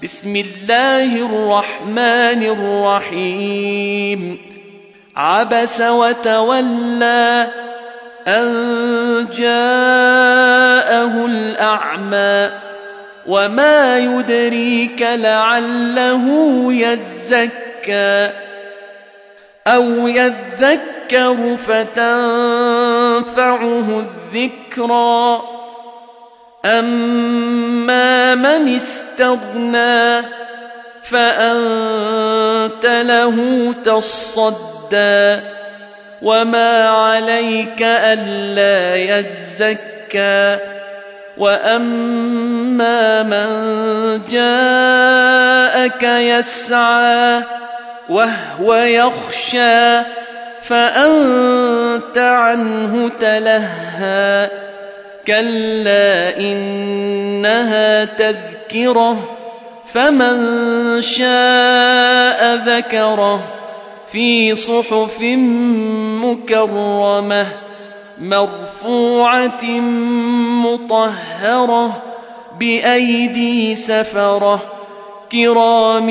بسم الله الرحمن الرحيم عبس وتولى أن جاءه الأعمى وما يدريك لعله يزكى أو يذكر فتنفعه الذكرى أما من استغنى فأنت له تصدى وما عليك ألا يزكى وأما من جاءك يسعى وهو يخشى فأنت عنه تلهى كلا إنها تذكرة فمن شاء ذكره في صحف مكرمة مرفوعة مطهرة بأيدي سفرة كرام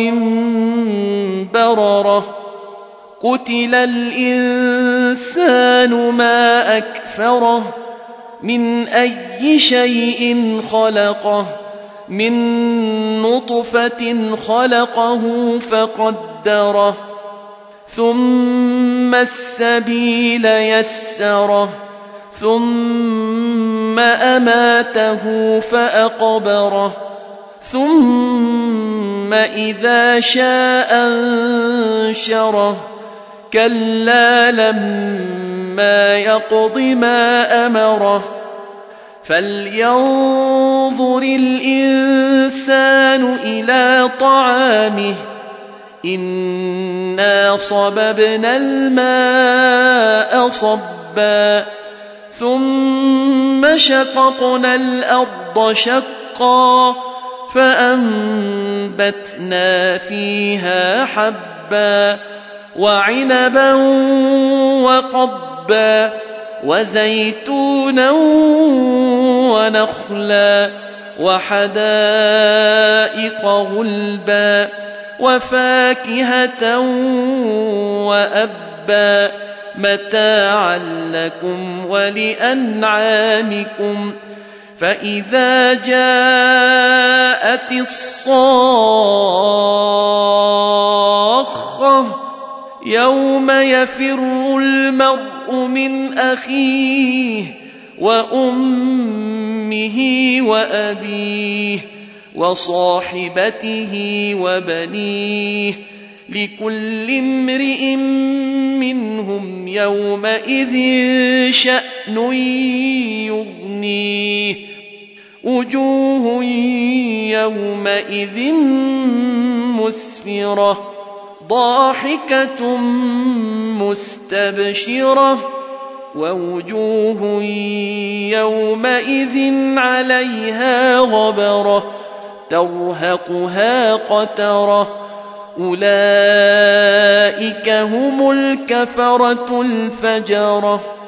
بررة قتل الإنسان ما أكفره من أي شيء خلقه من نطفة خلقه فقدره ثم السبيل يسره ثم أماته فأقبره ثم إذا شاء أنشره كلا لما يقض ما أمره فلينظر الإنسان إلى طعامه إنا صببنا الماء صبا ثم شققنا الأرض شقا فأنبتنا فيها حبا وعنبا وقبا وزيتونا ونخلا وحدائق غلبا وفاكهة وأبا متاعا لكم ولأنعامكم فإذا جاءت الصاخة يوم يفر المرء من أخيه وأمه وأبيه وصاحبته وبنيه لكل امرئ منهم يومئذ شأن يغنيه وجوه يومئذ مسفرة ضاحكة مستبشرة ووجوه يومئذ عليها غبرة ترهقها قترة أولئك هم الكفرة الفجرة